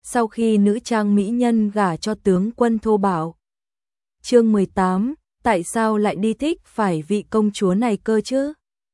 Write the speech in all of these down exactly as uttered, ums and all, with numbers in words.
sau khi nữ trang mỹ nhân gả cho tướng quân thô bạo. Chương mười tám, tại sao lại đi thích phải vị công chúa này cơ chứ?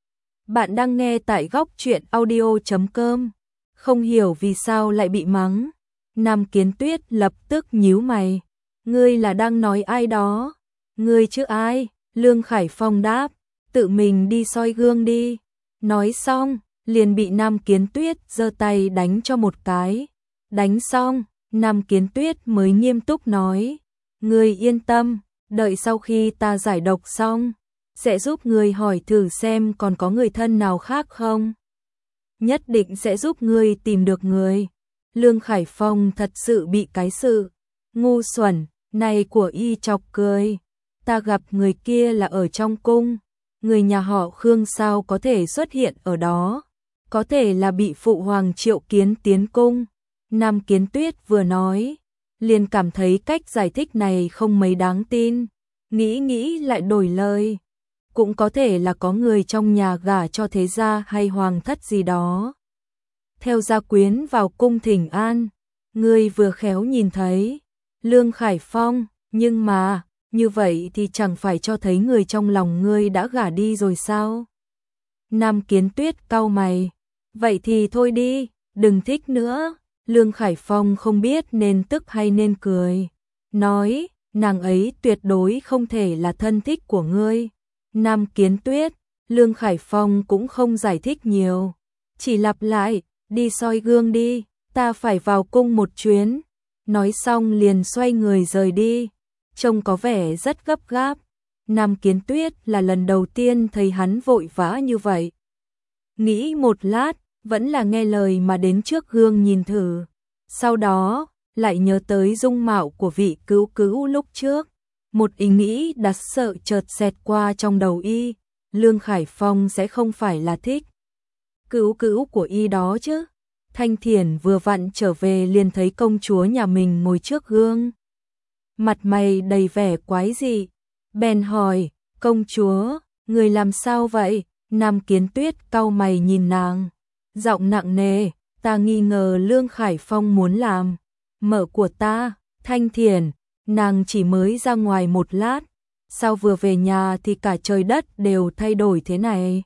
Bạn đang nghe tại góc truyện audio chấm com. Không hiểu vì sao lại bị mắng. Nam Kiến Tuyết lập tức nhíu mày. Ngươi là đang nói ai đó? Ngươi chứ ai? Lương Khải Phong đáp. Tự mình đi soi gương đi. Nói xong, liền bị Nam Kiến Tuyết giơ tay đánh cho một cái. Đánh xong, Nam Kiến Tuyết mới nghiêm túc nói. Ngươi yên tâm, đợi sau khi ta giải độc xong, sẽ giúp ngươi hỏi thử xem còn có người thân nào khác không. Nhất định sẽ giúp ngươi tìm được người. Lương Khải Phong thật sự bị cái sự ngu xuẩn này của y chọc cười. Ta gặp người kia là ở trong cung, người nhà họ Khương sao có thể xuất hiện ở đó, có thể là bị phụ hoàng triệu kiến tiến cung. Nam Kiến Tuyết vừa nói, liền cảm thấy cách giải thích này không mấy đáng tin, nghĩ nghĩ lại đổi lời. Cũng có thể là có người trong nhà gả cho thế gia hay hoàng thất gì đó, theo gia quyến vào cung thỉnh an. Ngươi vừa khéo nhìn thấy Lương Khải Phong, nhưng mà như vậy thì chẳng phải cho thấy người trong lòng ngươi đã gả đi rồi sao? Nam Kiến Tuyết cau mày. Vậy thì thôi đi, đừng thích nữa. Lương Khải Phong không biết nên tức hay nên cười. Nói, nàng ấy tuyệt đối không thể là thân thích của ngươi. Nam Kiến Tuyết, Lương Khải Phong cũng không giải thích nhiều. Chỉ lặp lại, đi soi gương đi, ta phải vào cung một chuyến. Nói xong liền xoay người rời đi. Trông có vẻ rất gấp gáp. Nam Kiến Tuyết là lần đầu tiên thấy hắn vội vã như vậy. Nghĩ một lát, vẫn là nghe lời mà đến trước gương nhìn thử. Sau đó, lại nhớ tới dung mạo của vị cứu cứu lúc trước. Một ý nghĩ đáng sợ chợt xẹt qua trong đầu y. Lương Khải Phong sẽ không phải là thích cứu cứu của y đó chứ. Thanh Thiển vừa vặn trở về liền thấy công chúa nhà mình ngồi trước gương, mặt mày đầy vẻ quái dị. Bèn hỏi, công chúa, người làm sao vậy? Nam Kiến Tuyết cau mày nhìn nàng, giọng nặng nề, ta nghi ngờ Lương Khải Phong muốn làm mợ của ta. Thanh Thiển, nàng chỉ mới ra ngoài một lát, sao vừa về nhà thì cả trời đất đều thay đổi thế này?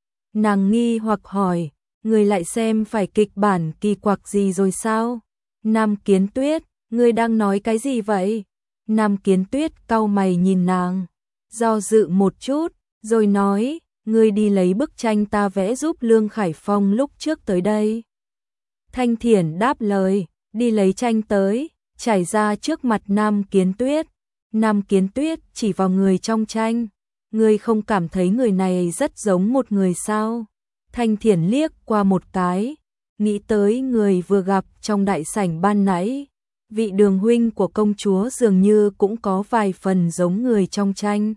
Nàng nghi hoặc hỏi, người lại xem phải kịch bản kỳ quặc gì rồi sao? Nam Kiến Tuyết, ngươi đang nói cái gì vậy? Nam Kiến Tuyết cau mày nhìn nàng, do dự một chút, rồi nói, ngươi đi lấy bức tranh ta vẽ giúp Lương Khải Phong lúc trước tới đây. Thanh Thiển đáp lời, đi lấy tranh tới, trải ra trước mặt Nam Kiến Tuyết. Nam Kiến Tuyết chỉ vào người trong tranh, ngươi không cảm thấy người này rất giống một người sao? Thanh Thiển liếc qua một cái, nghĩ tới người vừa gặp trong đại sảnh ban nãy. Vị đường huynh của công chúa dường như cũng có vài phần giống người trong tranh.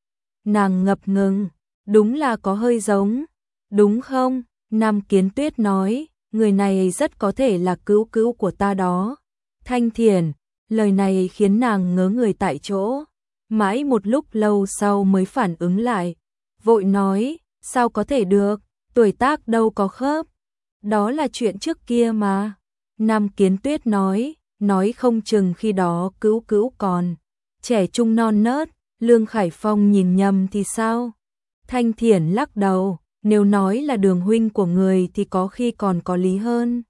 Nàng ngập ngừng, đúng là có hơi giống, đúng không? Nam Kiến Tuyết nói, người này rất có thể là cứu cứu của ta đó. Thanh Thiển, lời này khiến nàng ngớ người tại chỗ, mãi một lúc lâu sau mới phản ứng lại, vội nói, sao có thể được, tuổi tác đâu có khớp, đó là chuyện trước kia mà. Nam Kiến Tuyết nói, nói không chừng khi đó cứu cứu còn trẻ trung non nớt, Lương Khải Phong nhìn nhầm thì sao? Thanh Thiển lắc đầu, nếu nói là đường huynh của người thì có khi còn có lý hơn.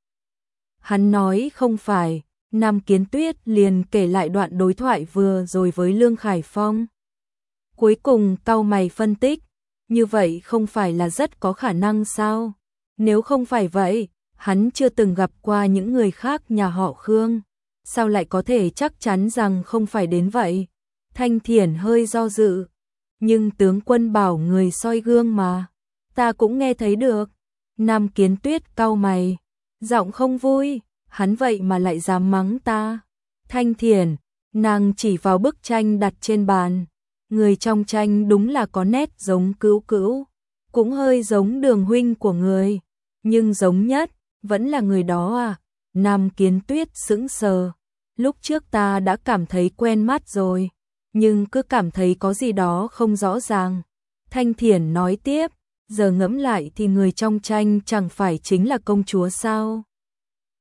Hắn nói không phải. Nam Kiến Tuyết liền kể lại đoạn đối thoại vừa rồi với Lương Khải Phong. Cuối cùng cau mày phân tích, như vậy không phải là rất có khả năng sao? Nếu không phải vậy, hắn chưa từng gặp qua những người khác nhà họ Khương, sao lại có thể chắc chắn rằng không phải đến vậy? Thanh Thiển hơi do dự, nhưng tướng quân bảo người soi gương mà, ta cũng nghe thấy được. Nam Kiến Tuyết cau mày, giọng không vui, hắn vậy mà lại dám mắng ta. Thanh Thiển, nàng chỉ vào bức tranh đặt trên bàn, người trong tranh đúng là có nét giống cứu cứu, cũng hơi giống đường huynh của người, nhưng giống nhất vẫn là người đó à? Nam Kiến Tuyết sững sờ, lúc trước ta đã cảm thấy quen mắt rồi, nhưng cứ cảm thấy có gì đó không rõ ràng. Thanh Thiển nói tiếp, giờ ngẫm lại thì người trong tranh chẳng phải chính là công chúa sao?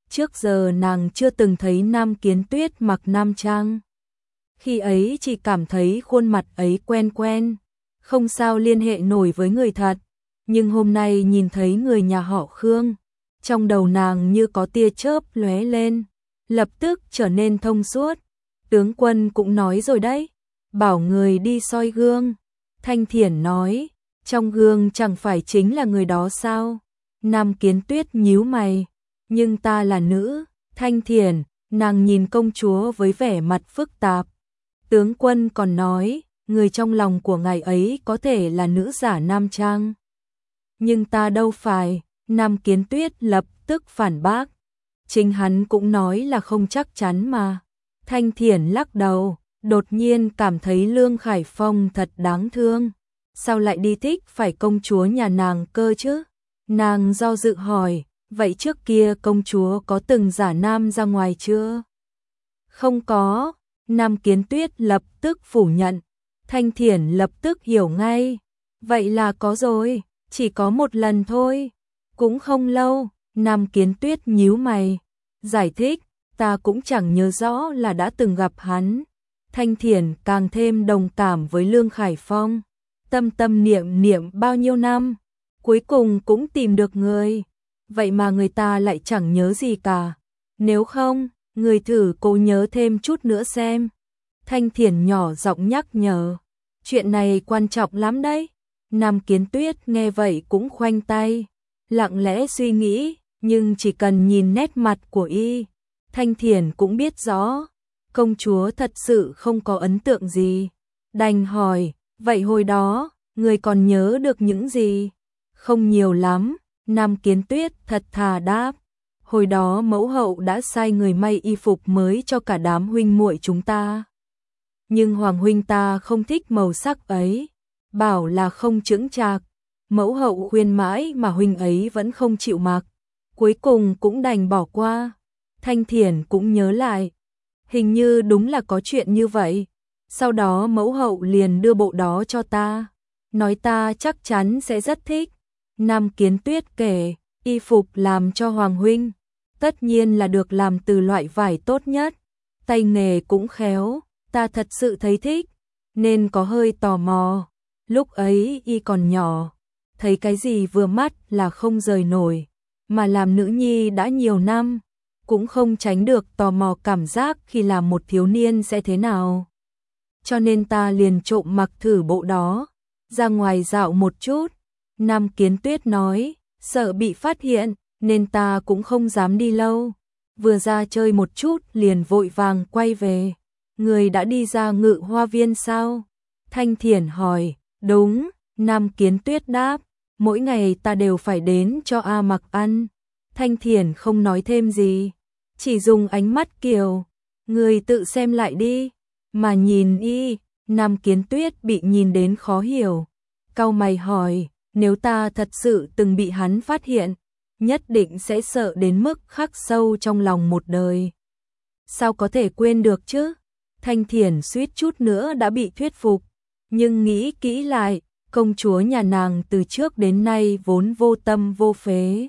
Trước giờ nàng chưa từng thấy Nam Kiến Tuyết mặc nam trang. Khi ấy chỉ cảm thấy khuôn mặt ấy quen quen, không sao liên hệ nổi với người thật. Nhưng hôm nay nhìn thấy người nhà họ Khương, trong đầu nàng như có tia chớp lóe lên, lập tức trở nên thông suốt. Tướng quân cũng nói rồi đấy, bảo người đi soi gương. Thanh Thiển nói, trong gương chẳng phải chính là người đó sao? Nam Kiến Tuyết nhíu mày, nhưng ta là nữ. Thanh Thiển, nàng nhìn công chúa với vẻ mặt phức tạp. Tướng quân còn nói, người trong lòng của ngài ấy có thể là nữ giả nam trang. Nhưng ta đâu phải. Nam Kiến Tuyết lập tức phản bác. Chính hắn cũng nói là không chắc chắn mà. Thanh Thiển lắc đầu, đột nhiên cảm thấy Lương Khải Phong thật đáng thương. Sao lại đi thích phải công chúa nhà nàng cơ chứ? Nàng do dự hỏi, vậy trước kia công chúa có từng giả nam ra ngoài chưa? Không có. Nam Kiến Tuyết lập tức phủ nhận. Thanh Thiển lập tức hiểu ngay. Vậy là có rồi, chỉ có một lần thôi. Cũng không lâu. Nam Kiến Tuyết nhíu mày, giải thích, ta cũng chẳng nhớ rõ là đã từng gặp hắn. Thanh Thiển càng thêm đồng cảm với Lương Khải Phong. Tâm tâm niệm niệm bao nhiêu năm, cuối cùng cũng tìm được người. Vậy mà người ta lại chẳng nhớ gì cả. Nếu không, người thử cố nhớ thêm chút nữa xem. Thanh Thiển nhỏ giọng nhắc nhở. Chuyện này quan trọng lắm đấy. Nam Kiến Tuyết nghe vậy cũng khoanh tay, lặng lẽ suy nghĩ, nhưng chỉ cần nhìn nét mặt của y, Thanh Thiển cũng biết rõ, công chúa thật sự không có ấn tượng gì. Đành hỏi, vậy hồi đó, người còn nhớ được những gì? Không nhiều lắm. Nam Kiến Tuyết thật thà đáp. Hồi đó mẫu hậu đã sai người may y phục mới cho cả đám huynh muội chúng ta. Nhưng hoàng huynh ta không thích màu sắc ấy, bảo là không chững chạc. Mẫu hậu khuyên mãi mà huynh ấy vẫn không chịu mặc, cuối cùng cũng đành bỏ qua. Thanh Thiển cũng nhớ lại, hình như đúng là có chuyện như vậy. Sau đó mẫu hậu liền đưa bộ đó cho ta, nói ta chắc chắn sẽ rất thích. Nam Kiến Tuyết kể, y phục làm cho hoàng huynh, tất nhiên là được làm từ loại vải tốt nhất, tay nghề cũng khéo, ta thật sự thấy thích, nên có hơi tò mò. Lúc ấy y còn nhỏ, thấy cái gì vừa mắt là không rời nổi, mà làm nữ nhi đã nhiều năm, cũng không tránh được tò mò cảm giác khi làm một thiếu niên sẽ thế nào. Cho nên ta liền trộm mặc thử bộ đó, ra ngoài dạo một chút. Nam Kiến Tuyết nói, sợ bị phát hiện, nên ta cũng không dám đi lâu. Vừa ra chơi một chút liền vội vàng quay về. Người đã đi ra Ngự Hoa Viên sao? Thanh Thiển hỏi. Đúng. Nam Kiến Tuyết đáp, mỗi ngày ta đều phải đến cho A Mặc ăn. Thanh Thiển không nói thêm gì, chỉ dùng ánh mắt kiều, người tự xem lại đi, mà nhìn y. Nam Kiến Tuyết bị nhìn đến khó hiểu, cau mày hỏi, nếu ta thật sự từng bị hắn phát hiện, nhất định sẽ sợ đến mức khắc sâu trong lòng một đời. Sao có thể quên được chứ? Thanh Thiển suýt chút nữa đã bị thuyết phục, nhưng nghĩ kỹ lại, công chúa nhà nàng từ trước đến nay vốn vô tâm vô phế.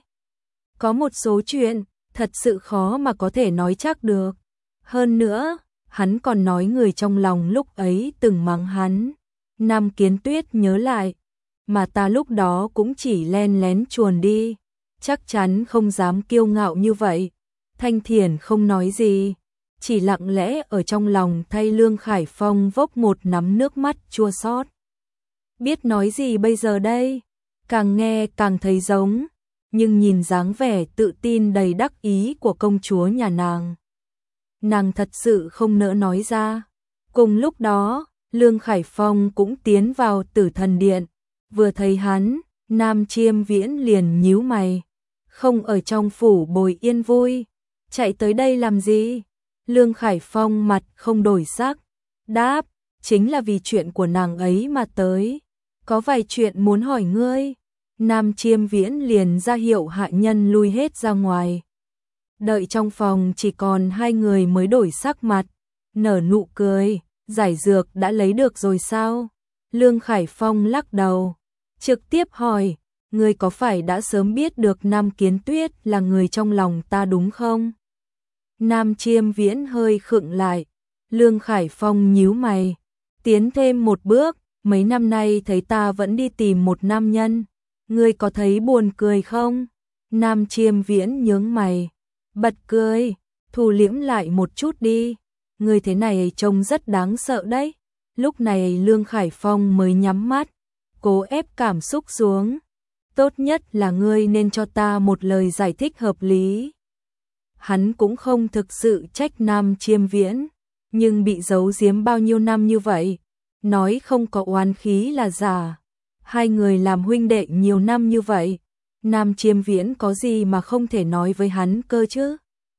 Có một số chuyện, thật sự khó mà có thể nói chắc được. Hơn nữa, hắn còn nói người trong lòng lúc ấy từng mắng hắn. Nam Kiến Tuyết nhớ lại, mà ta lúc đó cũng chỉ len lén chuồn đi, chắc chắn không dám kiêu ngạo như vậy. Thanh Thiển không nói gì, chỉ lặng lẽ ở trong lòng thay Lương Khải Phong vốc một nắm nước mắt chua xót. Biết nói gì bây giờ đây, càng nghe càng thấy giống, nhưng nhìn dáng vẻ tự tin đầy đắc ý của công chúa nhà nàng, nàng thật sự không nỡ nói ra. Cùng lúc đó, Lương Khải Phong cũng tiến vào Tử Thần Điện, vừa thấy hắn, Nam Chiêm Viễn liền nhíu mày, không ở trong phủ bồi yên vui, chạy tới đây làm gì? Lương Khải Phong mặt không đổi sắc, đáp, chính là vì chuyện của nàng ấy mà tới, có vài chuyện muốn hỏi ngươi. Nam Chiêm Viễn liền ra hiệu hạ nhân lui hết ra ngoài. Đợi trong phòng chỉ còn hai người mới đổi sắc mặt, nở nụ cười, giải dược đã lấy được rồi sao? Lương Khải Phong lắc đầu, trực tiếp hỏi, ngươi có phải đã sớm biết được Nam Kiến Tuyết là người trong lòng ta đúng không? Nam Chiêm Viễn hơi khựng lại, Lương Khải Phong nhíu mày, tiến thêm một bước, mấy năm nay thấy ta vẫn đi tìm một nam nhân, ngươi có thấy buồn cười không? Nam Chiêm Viễn nhướng mày, bật cười, thu liễm lại một chút đi, ngươi thế này trông rất đáng sợ đấy. Lúc này Lương Khải Phong mới nhắm mắt, cố ép cảm xúc xuống. Tốt nhất là ngươi nên cho ta một lời giải thích hợp lý. Hắn cũng không thực sự trách Nam Chiêm Viễn, nhưng bị giấu giếm bao nhiêu năm như vậy, nói không có oán khí là giả. Hai người làm huynh đệ nhiều năm như vậy, Nam Chiêm Viễn có gì mà không thể nói với hắn cơ chứ?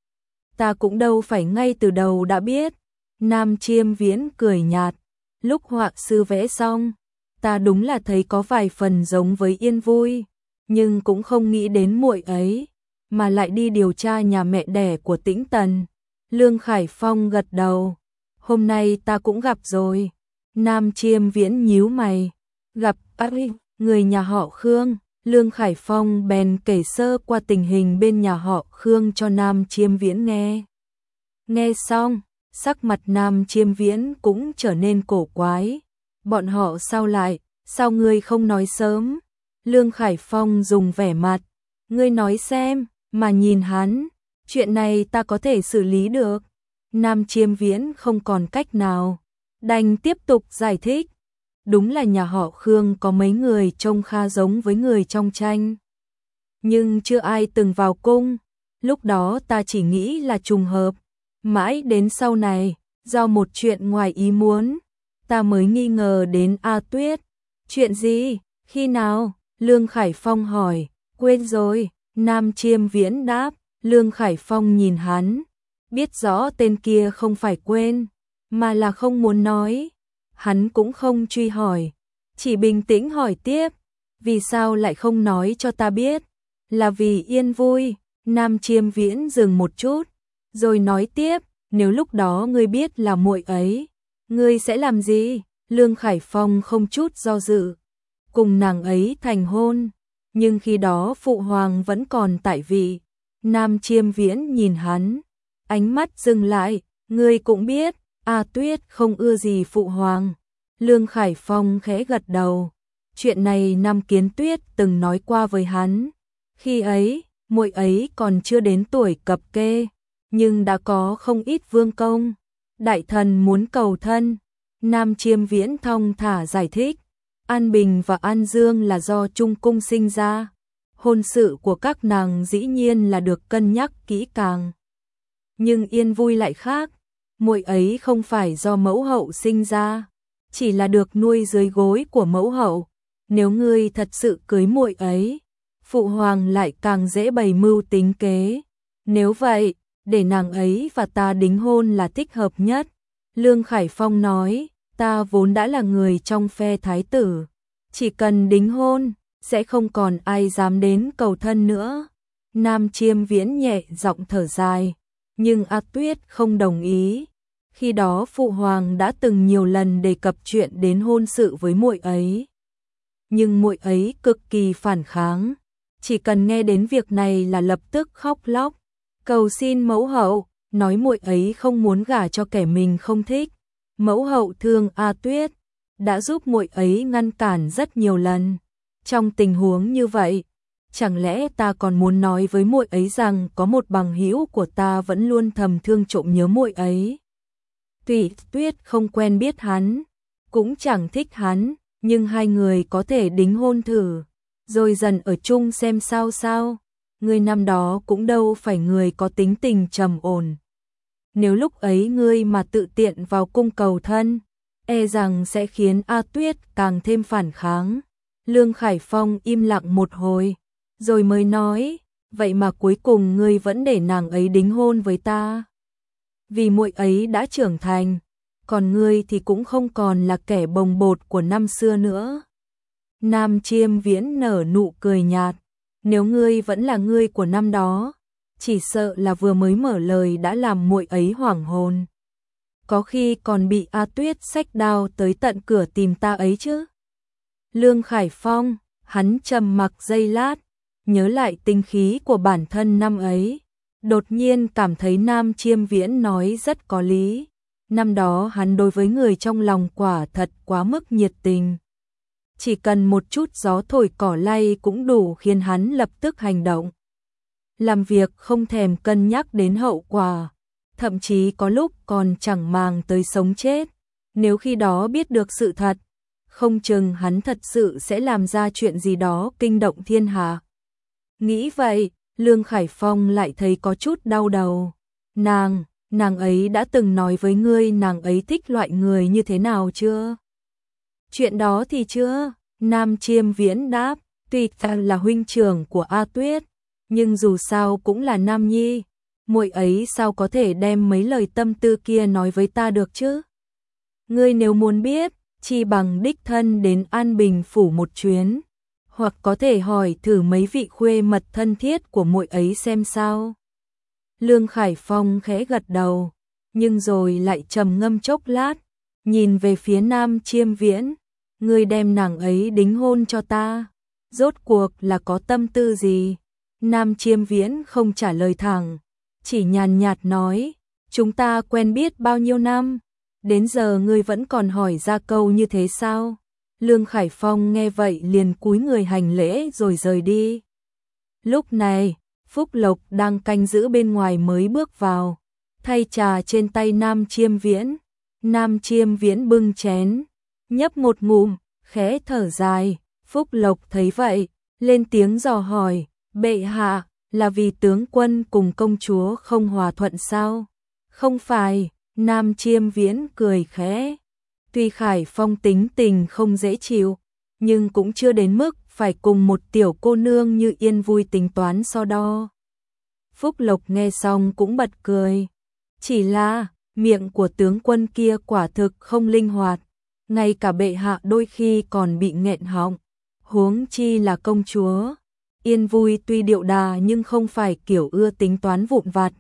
Ta cũng đâu phải ngay từ đầu đã biết. Nam Chiêm Viễn cười nhạt, lúc họa sư vẽ xong, ta đúng là thấy có vài phần giống với Yên Vui, nhưng cũng không nghĩ đến muội ấy, mà lại đi điều tra nhà mẹ đẻ của Tĩnh Tần. Lương Khải Phong gật đầu, hôm nay ta cũng gặp rồi. Nam Chiêm Viễn nhíu mày, gặp ai? Người nhà họ Khương. Lương Khải Phong bèn kể sơ qua tình hình bên nhà họ Khương cho Nam Chiêm Viễn nghe. Nghe xong, sắc mặt Nam Chiêm Viễn cũng trở nên cổ quái. Bọn họ sao lại, sao ngươi không nói sớm? Lương Khải Phong dùng vẻ mặt, ngươi nói xem, mà nhìn hắn, chuyện này ta có thể xử lý được. Nam Chiêm Viễn không còn cách nào, đành tiếp tục giải thích. Đúng là nhà họ Khương có mấy người trông khá giống với người trong tranh, nhưng chưa ai từng vào cung. Lúc đó ta chỉ nghĩ là trùng hợp, mãi đến sau này, do một chuyện ngoài ý muốn, ta mới nghi ngờ đến A Tuyết. Chuyện gì? Khi nào? Lương Khải Phong hỏi. Quên rồi. Nam Chiêm Viễn đáp. Lương Khải Phong nhìn hắn, biết rõ tên kia không phải quên, mà là không muốn nói. Hắn cũng không truy hỏi, chỉ bình tĩnh hỏi tiếp, vì sao lại không nói cho ta biết? Là vì Yên Vui. Nam Chiêm Viễn dừng một chút, rồi nói tiếp, nếu lúc đó ngươi biết là muội ấy, ngươi sẽ làm gì? Lương Khải Phong không chút do dự, cùng nàng ấy thành hôn, nhưng khi đó phụ hoàng vẫn còn tại vị. Nam Chiêm Viễn nhìn hắn, ánh mắt dừng lại, ngươi cũng biết, A Tuyết không ưa gì phụ hoàng. Lương Khải Phong khẽ gật đầu, chuyện này Nam Kiến Tuyết từng nói qua với hắn, khi ấy, muội ấy còn chưa đến tuổi cập kê, nhưng đã có không ít vương công, đại thần muốn cầu thân. Nam Chiêm Viễn thong thả giải thích, An Bình và An Dương là do Trung Cung sinh ra, hôn sự của các nàng dĩ nhiên là được cân nhắc kỹ càng. Nhưng Yên Vui lại khác, muội ấy không phải do mẫu hậu sinh ra, chỉ là được nuôi dưới gối của mẫu hậu. Nếu ngươi thật sự cưới muội ấy, phụ hoàng lại càng dễ bày mưu tính kế. Nếu vậy, để nàng ấy và ta đính hôn là thích hợp nhất. Lương Khải Phong nói, ta vốn đã là người trong phe thái tử, chỉ cần đính hôn, sẽ không còn ai dám đến cầu thân nữa. Nam Chiêm Viễn nhẹ giọng thở dài, nhưng A Tuyết không đồng ý. Khi đó phụ hoàng đã từng nhiều lần đề cập chuyện đến hôn sự với muội ấy, nhưng muội ấy cực kỳ phản kháng, chỉ cần nghe đến việc này là lập tức khóc lóc, cầu xin mẫu hậu, nói muội ấy không muốn gả cho kẻ mình không thích. Mẫu hậu thương A Tuyết, đã giúp muội ấy ngăn cản rất nhiều lần. Trong tình huống như vậy, chẳng lẽ ta còn muốn nói với muội ấy rằng có một bằng hữu của ta vẫn luôn thầm thương trộm nhớ muội ấy. Tuy Tuyết không quen biết hắn, cũng chẳng thích hắn, nhưng hai người có thể đính hôn thử, rồi dần ở chung xem sao sao. Ngươi năm đó cũng đâu phải người có tính tình trầm ổn. Nếu lúc ấy ngươi mà tự tiện vào cung cầu thân, e rằng sẽ khiến A Tuyết càng thêm phản kháng. Lương Khải Phong im lặng một hồi, rồi mới nói, vậy mà cuối cùng ngươi vẫn để nàng ấy đính hôn với ta. Vì muội ấy đã trưởng thành, còn ngươi thì cũng không còn là kẻ bồng bột của năm xưa nữa. Nam Chiêm Viễn nở nụ cười nhạt, nếu ngươi vẫn là ngươi của năm đó, chỉ sợ là vừa mới mở lời đã làm muội ấy hoảng hồn. Có khi còn bị A Tuyết xách đao tới tận cửa tìm ta ấy chứ. Lương Khải Phong, Hắn trầm mặc giây lát, nhớ lại tinh khí của bản thân năm ấy, đột nhiên cảm thấy Nam Chiêm Viễn nói rất có lý. Năm đó hắn đối với người trong lòng quả thật quá mức nhiệt tình. Chỉ cần một chút gió thổi cỏ lay cũng đủ khiến hắn lập tức hành động. Làm việc không thèm cân nhắc đến hậu quả, thậm chí có lúc còn chẳng màng tới sống chết. Nếu khi đó biết được sự thật, không chừng hắn thật sự sẽ làm ra chuyện gì đó kinh động thiên hạ. Nghĩ vậy, Lương Khải Phong lại thấy có chút đau đầu. Nàng, nàng ấy đã từng nói với ngươi nàng ấy thích loại người như thế nào chưa? Chuyện đó thì chưa, Nam Chiêm Viễn đáp, tuy ta là huynh trưởng của A Tuyết, nhưng dù sao cũng là nam nhi, muội ấy sao có thể đem mấy lời tâm tư kia nói với ta được chứ? Ngươi nếu muốn biết, chi bằng đích thân đến An Bình phủ một chuyến, hoặc có thể hỏi thử mấy vị khuê mật thân thiết của muội ấy xem sao. Lương Khải Phong khẽ gật đầu, nhưng rồi lại trầm ngâm chốc lát, nhìn về phía Nam Chiêm Viễn, ngươi đem nàng ấy đính hôn cho ta, rốt cuộc là có tâm tư gì? Nam Chiêm Viễn không trả lời thẳng, chỉ nhàn nhạt nói, chúng ta quen biết bao nhiêu năm, đến giờ ngươi vẫn còn hỏi ra câu như thế sao? Lương Khải Phong nghe vậy liền cúi người hành lễ rồi rời đi. Lúc này, Phúc Lộc đang canh giữ bên ngoài mới bước vào, thay trà trên tay Nam Chiêm Viễn. Nam Chiêm Viễn bưng chén, nhấp một ngụm, khẽ thở dài. Phúc Lộc thấy vậy, lên tiếng dò hỏi, bệ hạ, là vì tướng quân cùng công chúa không hòa thuận sao? Không phải, Nam Chiêm Viễn cười khẽ. Tuy Khải Phong tính tình không dễ chịu, nhưng cũng chưa đến mức phải cùng một tiểu cô nương như Yên Vui tính toán so đo. Phúc Lộc nghe xong cũng bật cười. Chỉ là, miệng của tướng quân kia quả thực không linh hoạt, ngay cả bệ hạ đôi khi còn bị nghẹn họng, huống chi là công chúa. Yên Vui tuy điệu đà nhưng không phải kiểu ưa tính toán vụn vặt.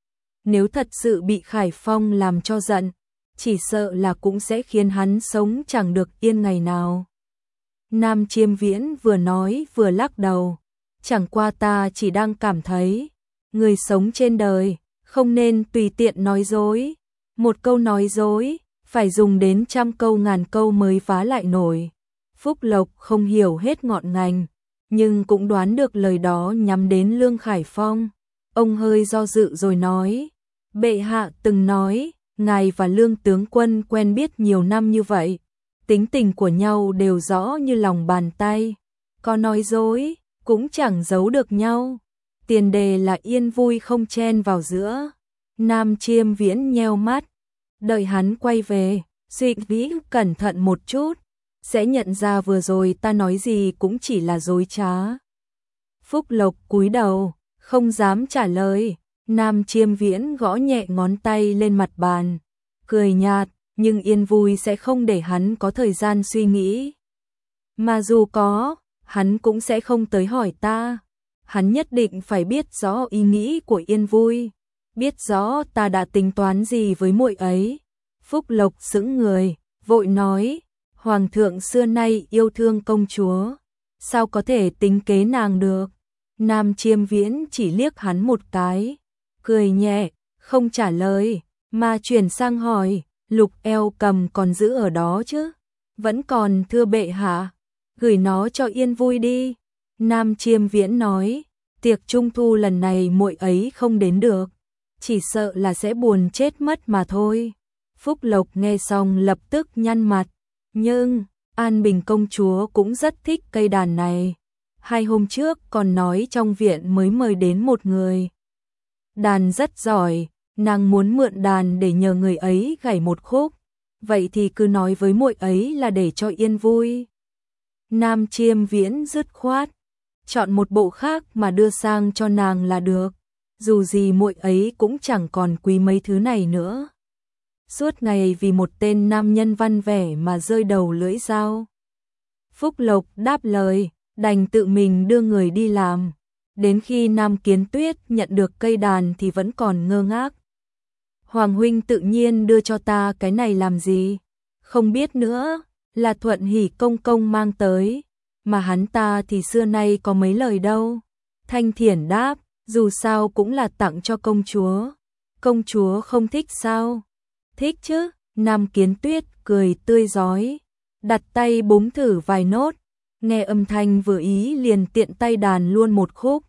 Nếu thật sự bị Khải Phong làm cho giận, chỉ sợ là cũng sẽ khiến hắn sống chẳng được yên ngày nào. Nam Chiêm Viễn vừa nói vừa lắc đầu, chẳng qua ta chỉ đang cảm thấy, người sống trên đời, không nên tùy tiện nói dối. Một câu nói dối, phải dùng đến trăm câu ngàn câu mới vá lại nổi. Phúc Lộc không hiểu hết ngọn ngành, nhưng cũng đoán được lời đó nhắm đến Lương Khải Phong. Ông hơi do dự rồi nói, bệ hạ từng nói, ngài và Lương tướng quân quen biết nhiều năm như vậy, tính tình của nhau đều rõ như lòng bàn tay, có nói dối, cũng chẳng giấu được nhau. Tiền đề là Yên Vui không chen vào giữa. Nam Chiêm Viễn nheo mắt, đợi hắn quay về, suy nghĩ cẩn thận một chút, sẽ nhận ra vừa rồi ta nói gì cũng chỉ là dối trá. Phúc Lộc cúi đầu, không dám trả lời. Nam Chiêm Viễn gõ nhẹ ngón tay lên mặt bàn, cười nhạt, nhưng Yên Vui sẽ không để hắn có thời gian suy nghĩ. Mà dù có, hắn cũng sẽ không tới hỏi ta. Hắn nhất định phải biết rõ ý nghĩ của Yên Vui, biết rõ ta đã tính toán gì với muội ấy. Phúc Lộc sững người, vội nói, Hoàng thượng xưa nay yêu thương công chúa, sao có thể tính kế nàng được? Nam Chiêm Viễn chỉ liếc hắn một cái, cười nhẹ, không trả lời, mà chuyển sang hỏi, Lục Eo Cầm còn giữ ở đó chứ? Vẫn còn, thưa bệ hạ, gửi nó cho Yên Vui đi. Nam Chiêm Viễn nói, tiệc trung thu lần này muội ấy không đến được, chỉ sợ là sẽ buồn chết mất mà thôi. Phúc Lộc nghe xong lập tức nhăn mặt, nhưng An Bình công chúa cũng rất thích cây đàn này. Hai hôm trước còn nói trong viện mới mời đến một người đàn rất giỏi, nàng muốn mượn đàn để nhờ người ấy gảy một khúc, vậy thì cứ nói với muội ấy là để cho Yên Vui. Nam Chiêm Viễn dứt khoát, chọn một bộ khác mà đưa sang cho nàng là được, dù gì muội ấy cũng chẳng còn quý mấy thứ này nữa. Suốt ngày vì một tên nam nhân văn vẻ mà rơi đầu lưỡi dao. Phúc Lộc đáp lời, đành tự mình đưa người đi làm. Đến khi Nam Kiến Tuyết nhận được cây đàn thì vẫn còn ngơ ngác. Hoàng huynh tự nhiên đưa cho ta cái này làm gì? Không biết nữa, là Thuận Hỷ công công mang tới. mà hắn ta thì xưa nay có mấy lời đâu. Thanh Thiển đáp, dù sao cũng là tặng cho công chúa. Công chúa không thích sao? Thích chứ, Nam Kiến Tuyết cười tươi rói, đặt tay búng thử vài nốt, nghe âm thanh vừa ý liền tiện tay đàn luôn một khúc.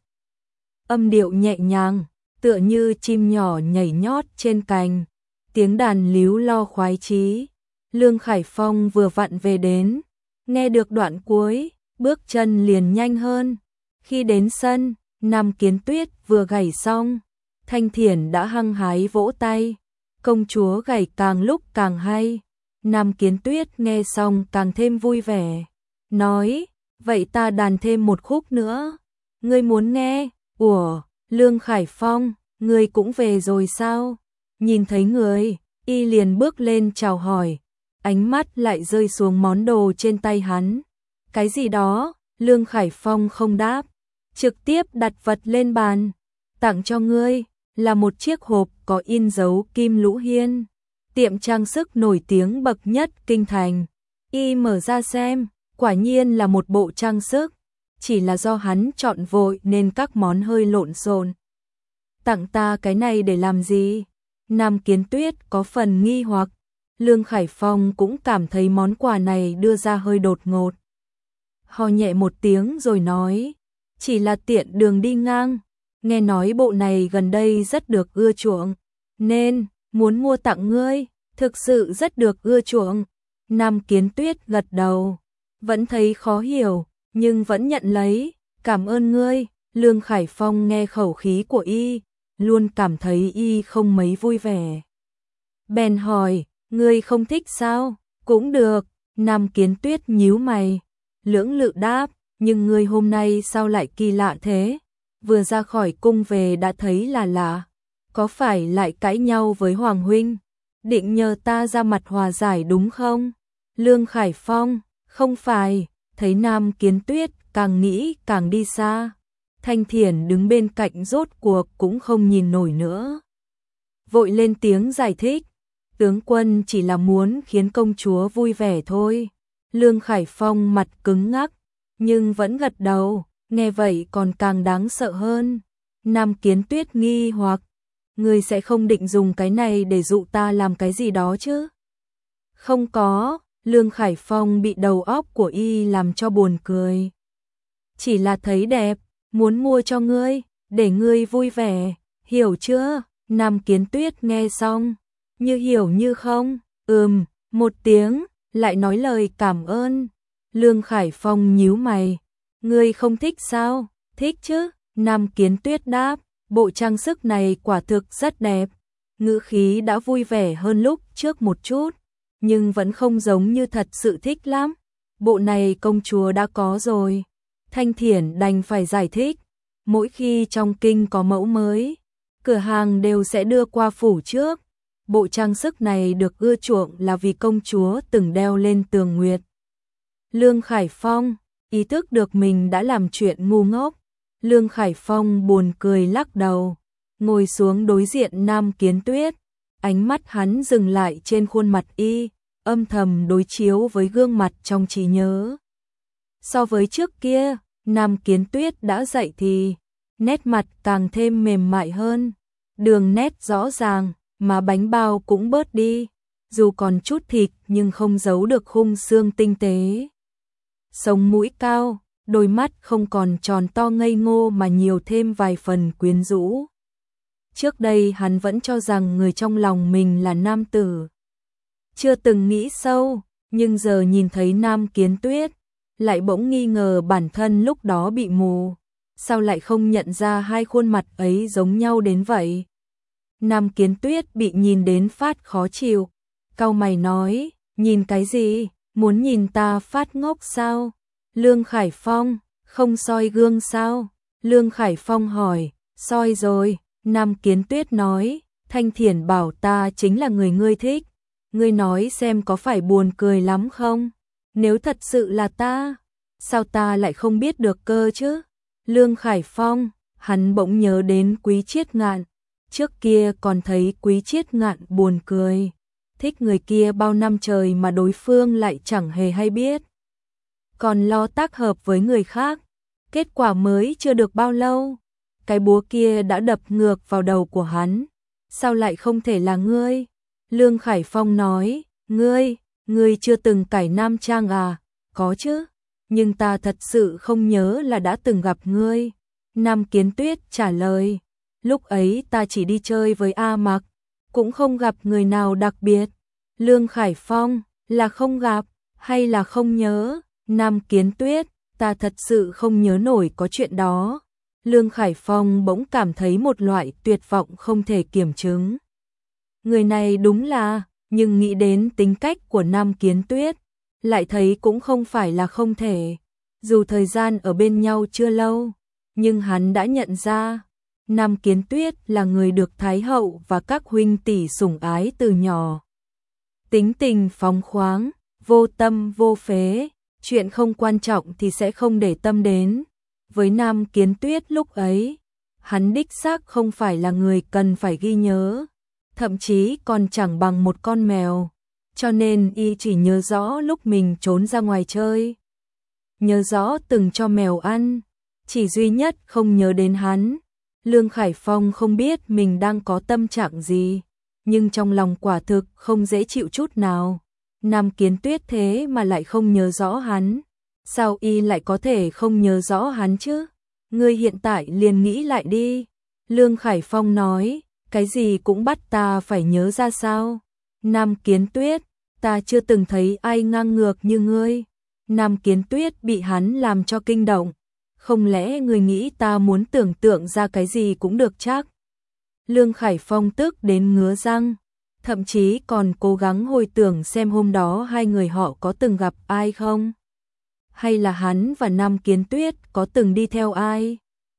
Âm điệu nhẹ nhàng, tựa như chim nhỏ nhảy nhót trên cành, tiếng đàn líu lo khoái chí. Lương Khải Phong vừa vặn về đến, nghe được đoạn cuối, bước chân liền nhanh hơn. Khi đến sân, Nam Kiến Tuyết vừa gảy xong, Thanh Thiển đã hăng hái vỗ tay. Công chúa gảy càng lúc càng hay. Nam Kiến Tuyết nghe xong càng thêm vui vẻ, nói, vậy ta đàn thêm một khúc nữa. Ngươi muốn nghe? Ủa, Lương Khải Phong, ngươi cũng về rồi sao? Nhìn thấy người, y liền bước lên chào hỏi, ánh mắt lại rơi xuống món đồ trên tay hắn. Cái gì đó? Lương Khải Phong không đáp, trực tiếp đặt vật lên bàn. Tặng cho ngươi, là một chiếc hộp có in dấu Kim Lũ Hiên, tiệm trang sức nổi tiếng bậc nhất kinh thành. Y mở ra xem, quả nhiên là một bộ trang sức, chỉ là do hắn chọn vội nên các món hơi lộn xộn. Tặng ta cái này để làm gì? Nam Kiến Tuyết có phần nghi hoặc. Lương Khải Phong cũng cảm thấy món quà này đưa ra hơi đột ngột. Ho nhẹ một tiếng rồi nói, chỉ là tiện đường đi ngang, nghe nói bộ này gần đây rất được ưa chuộng, nên muốn mua tặng ngươi, thực sự rất được ưa chuộng. Nam Kiến Tuyết gật đầu, vẫn thấy khó hiểu, nhưng vẫn nhận lấy, cảm ơn ngươi. Lương Khải Phong nghe khẩu khí của y, luôn cảm thấy y không mấy vui vẻ. Bèn hỏi, ngươi không thích sao? Cũng được. Nam Kiến Tuyết nhíu mày, lưỡng lự đáp, nhưng ngươi hôm nay sao lại kỳ lạ thế? Vừa ra khỏi cung về đã thấy là lạ, có phải lại cãi nhau với Hoàng huynh? Định nhờ ta ra mặt hòa giải đúng không? Lương Khải Phong, không phải. Thấy Nam Kiến Tuyết càng nghĩ càng đi xa, Thanh Thiển đứng bên cạnh rốt cuộc cũng không nhìn nổi nữa, vội lên tiếng giải thích, tướng quân chỉ là muốn khiến công chúa vui vẻ thôi. Lương Khải Phong mặt cứng ngắc, nhưng vẫn gật đầu, nghe vậy còn càng đáng sợ hơn. Nam Kiến Tuyết nghi hoặc, ngươi sẽ không định dùng cái này để dụ ta làm cái gì đó chứ? Không có. Lương Khải Phong bị đầu óc của y làm cho buồn cười. Chỉ là thấy đẹp, muốn mua cho ngươi, để ngươi vui vẻ, hiểu chưa? Nam Kiến Tuyết nghe xong, như hiểu như không, ừm, một tiếng, lại nói lời cảm ơn. Lương Khải Phong nhíu mày, ngươi không thích sao? Thích chứ? Nam Kiến Tuyết đáp, bộ trang sức này quả thực rất đẹp. Ngữ khí đã vui vẻ hơn lúc trước một chút, nhưng vẫn không giống như thật sự thích lắm. Bộ này công chúa đã có rồi. Thanh Thiển đành phải giải thích, mỗi khi trong kinh có mẫu mới, cửa hàng đều sẽ đưa qua phủ trước. Bộ trang sức này được ưa chuộng là vì công chúa từng đeo lên tường nguyệt. Lương Khải Phong ý thức được mình đã làm chuyện ngu ngốc. Lương Khải Phong buồn cười lắc đầu, ngồi xuống đối diện Nam Kiến Tuyết. Ánh mắt hắn dừng lại trên khuôn mặt y, âm thầm đối chiếu với gương mặt trong trí nhớ. So với trước kia, Nam Kiến Tuyết đã dậy thì, nét mặt càng thêm mềm mại hơn, đường nét rõ ràng, mà bánh bao cũng bớt đi, dù còn chút thịt nhưng không giấu được khung xương tinh tế. Sống mũi cao, đôi mắt không còn tròn to ngây ngô mà nhiều thêm vài phần quyến rũ. Trước đây hắn vẫn cho rằng người trong lòng mình là nam tử, chưa từng nghĩ sâu, nhưng giờ nhìn thấy Nam Kiến Tuyết, lại bỗng nghi ngờ bản thân lúc đó bị mù, sao lại không nhận ra hai khuôn mặt ấy giống nhau đến vậy. Nam Kiến Tuyết bị nhìn đến phát khó chịu, cau mày nói, nhìn cái gì, muốn nhìn ta phát ngốc sao? Lương Khải Phong, không soi gương sao? Lương Khải Phong hỏi, soi rồi. Nam Kiến Tuyết nói, Thanh Thiển bảo ta chính là người ngươi thích, ngươi nói xem có phải buồn cười lắm không? Nếu thật sự là ta, sao ta lại không biết được cơ chứ? Lương Khải Phong, hắn bỗng nhớ đến Quý Triết Ngạn, trước kia còn thấy Quý Triết Ngạn buồn cười, thích người kia bao năm trời mà đối phương lại chẳng hề hay biết. còn lo tác hợp với người khác. Kết quả mới chưa được bao lâu, cái búa kia đã đập ngược vào đầu của hắn. Sao lại không thể là ngươi? Lương Khải Phong nói, ngươi, ngươi chưa từng cải nam trang à? Có chứ, nhưng ta thật sự không nhớ là đã từng gặp ngươi. Nam Kiến Tuyết trả lời, lúc ấy ta chỉ đi chơi với A Mặc, cũng không gặp người nào đặc biệt. Lương Khải Phong, là không gặp, hay là không nhớ? Nam Kiến Tuyết, ta thật sự không nhớ nổi có chuyện đó. Lương Khải Phong bỗng cảm thấy một loại tuyệt vọng không thể kiểm chứng. Người này đúng là, nhưng nghĩ đến tính cách của Nam Kiến Tuyết, lại thấy cũng không phải là không thể. Dù thời gian ở bên nhau chưa lâu, nhưng hắn đã nhận ra, Nam Kiến Tuyết là người được Thái hậu và các huynh tỷ sủng ái từ nhỏ. Tính tình phóng khoáng, vô tâm vô phế, chuyện không quan trọng thì sẽ không để tâm đến. Với Nam Kiến Tuyết lúc ấy, hắn đích xác không phải là người cần phải ghi nhớ, thậm chí còn chẳng bằng một con mèo, cho nên y chỉ nhớ rõ lúc mình trốn ra ngoài chơi. Nhớ rõ từng cho mèo ăn, chỉ duy nhất không nhớ đến hắn. Lương Khải Phong không biết mình đang có tâm trạng gì, nhưng trong lòng quả thực không dễ chịu chút nào. Nam Kiến Tuyết thế mà lại không nhớ rõ hắn. Sao y lại có thể không nhớ rõ hắn chứ? Ngươi hiện tại liền nghĩ lại đi. Lương Khải Phong nói, cái gì cũng bắt ta phải nhớ ra sao? Nam Kiến Tuyết, ta chưa từng thấy ai ngang ngược như ngươi. Nam Kiến Tuyết bị hắn làm cho kinh động. Không lẽ ngươi nghĩ ta muốn tưởng tượng ra cái gì cũng được chắc? Lương Khải Phong tức đến ngứa răng, thậm chí còn cố gắng hồi tưởng xem hôm đó hai người họ có từng gặp ai không? Hay là hắn và Nam Kiến Tuyết có từng đi theo ai?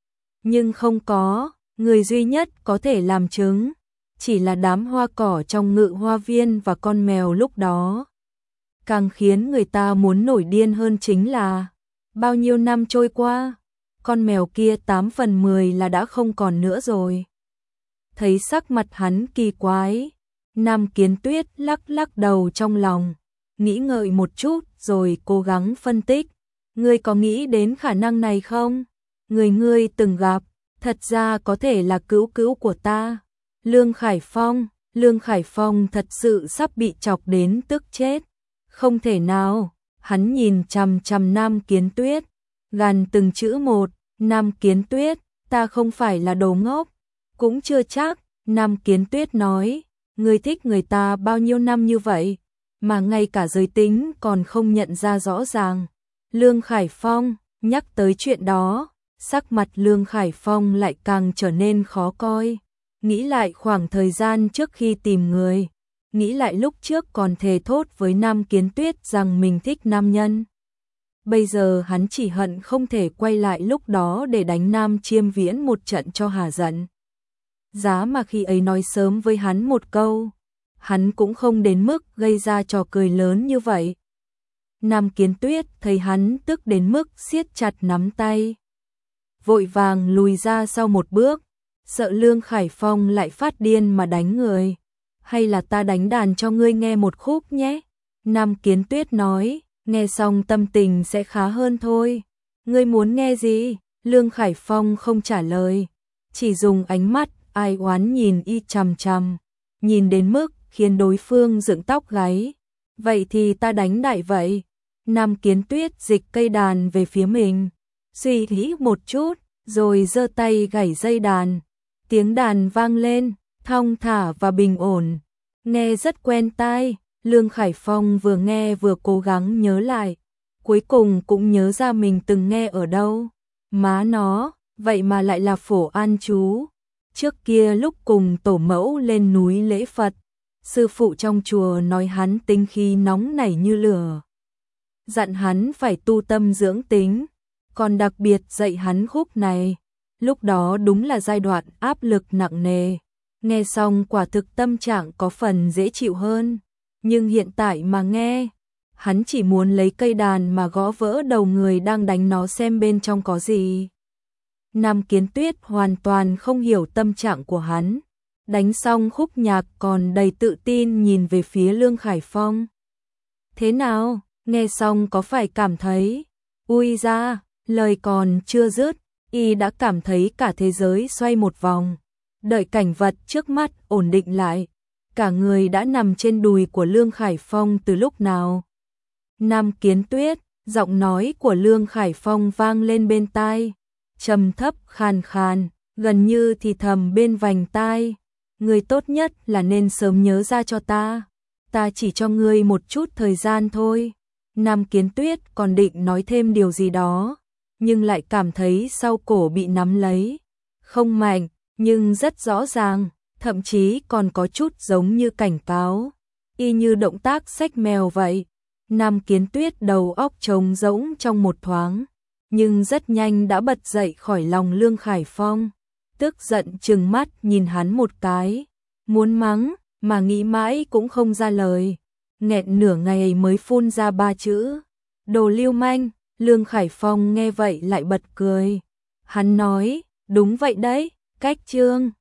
Nhưng không có, người duy nhất có thể làm chứng chỉ là đám hoa cỏ trong ngự hoa viên và con mèo lúc đó. Càng khiến người ta muốn nổi điên hơn chính là bao nhiêu năm trôi qua, con mèo kia tám phần mười là đã không còn nữa rồi. Thấy sắc mặt hắn kỳ quái, Nam Kiến Tuyết lắc lắc đầu trong lòng, nghĩ ngợi một chút rồi cố gắng phân tích. Ngươi có nghĩ đến khả năng này không? Người ngươi từng gặp, thật ra có thể là cứu cứu của ta. Lương Khải Phong, Lương Khải Phong thật sự sắp bị chọc đến tức chết. Không thể nào, hắn nhìn chằm chằm Nam Kiến Tuyết, gằn từng chữ một, Nam Kiến Tuyết, ta không phải là đồ ngốc. Cũng chưa chắc, Nam Kiến Tuyết nói, ngươi thích người ta bao nhiêu năm như vậy, mà ngay cả giới tính còn không nhận ra rõ ràng. Lương Khải Phong, nhắc tới chuyện đó, sắc mặt Lương Khải Phong lại càng trở nên khó coi. Nghĩ lại khoảng thời gian trước khi tìm người, nghĩ lại lúc trước còn thề thốt với Nam Kiến Tuyết rằng mình thích nam nhân. Bây giờ hắn chỉ hận không thể quay lại lúc đó để đánh Nam Chiêm Viễn một trận cho hà giận. Giá mà khi ấy nói sớm với hắn một câu, hắn cũng không đến mức gây ra trò cười lớn như vậy. Nam Kiến Tuyết thấy hắn tức đến mức siết chặt nắm tay, vội vàng lùi ra sau một bước, sợ Lương Khải Phong lại phát điên mà đánh người. Hay là ta đánh đàn cho ngươi nghe một khúc nhé? Nam Kiến Tuyết nói, nghe xong tâm tình sẽ khá hơn thôi. Ngươi muốn nghe gì? Lương Khải Phong không trả lời, chỉ dùng ánh mắt ai oán nhìn y chằm chằm, nhìn đến mức khiến đối phương dựng tóc gáy. Vậy thì ta đánh đại vậy. Nam Kiến Tuyết dịch cây đàn về phía mình, suy nghĩ một chút, rồi giơ tay gảy dây đàn. Tiếng đàn vang lên, thong thả và bình ổn, nghe rất quen tai. Lương Khải Phong vừa nghe vừa cố gắng nhớ lại, cuối cùng cũng nhớ ra mình từng nghe ở đâu. Má nó, vậy mà lại là Phổ An Chú. Trước kia lúc cùng tổ mẫu lên núi lễ Phật, sư phụ trong chùa nói hắn tính khí nóng nảy như lửa, dặn hắn phải tu tâm dưỡng tính, còn đặc biệt dạy hắn khúc này. Lúc đó đúng là giai đoạn áp lực nặng nề, nghe xong quả thực tâm trạng có phần dễ chịu hơn, nhưng hiện tại mà nghe, hắn chỉ muốn lấy cây đàn mà gõ vỡ đầu người đang đánh nó xem bên trong có gì. Nam Kiến Tuyết hoàn toàn không hiểu tâm trạng của hắn, đánh xong khúc nhạc còn đầy tự tin nhìn về phía Lương Khải Phong. Thế nào, nghe xong có phải cảm thấy Ui ra, lời còn chưa dứt, y đã cảm thấy cả thế giới xoay một vòng. Đợi cảnh vật trước mắt ổn định lại, cả người đã nằm trên đùi của Lương Khải Phong từ lúc nào. Nam Kiến Tuyết, giọng nói của Lương Khải Phong vang lên bên tai, trầm thấp khàn khàn, gần như thì thầm bên vành tai. Người tốt nhất là nên sớm nhớ ra cho ta, ta chỉ cho ngươi một chút thời gian thôi. Nam Kiến Tuyết còn định nói thêm điều gì đó, nhưng lại cảm thấy sau cổ bị nắm lấy, không mạnh, nhưng rất rõ ràng, thậm chí còn có chút giống như cảnh cáo, y như động tác xách mèo vậy. Nam Kiến Tuyết đầu óc trống rỗng trong một thoáng, nhưng rất nhanh đã bật dậy khỏi lòng Lương Khải Phong, tức giận trừng mắt nhìn hắn một cái, muốn mắng, mà nghĩ mãi cũng không ra lời, nghẹn nửa ngày mới phun ra ba chữ, đồ lưu manh. Lương Khải Phong nghe vậy lại bật cười, hắn nói, đúng vậy đấy, cách trương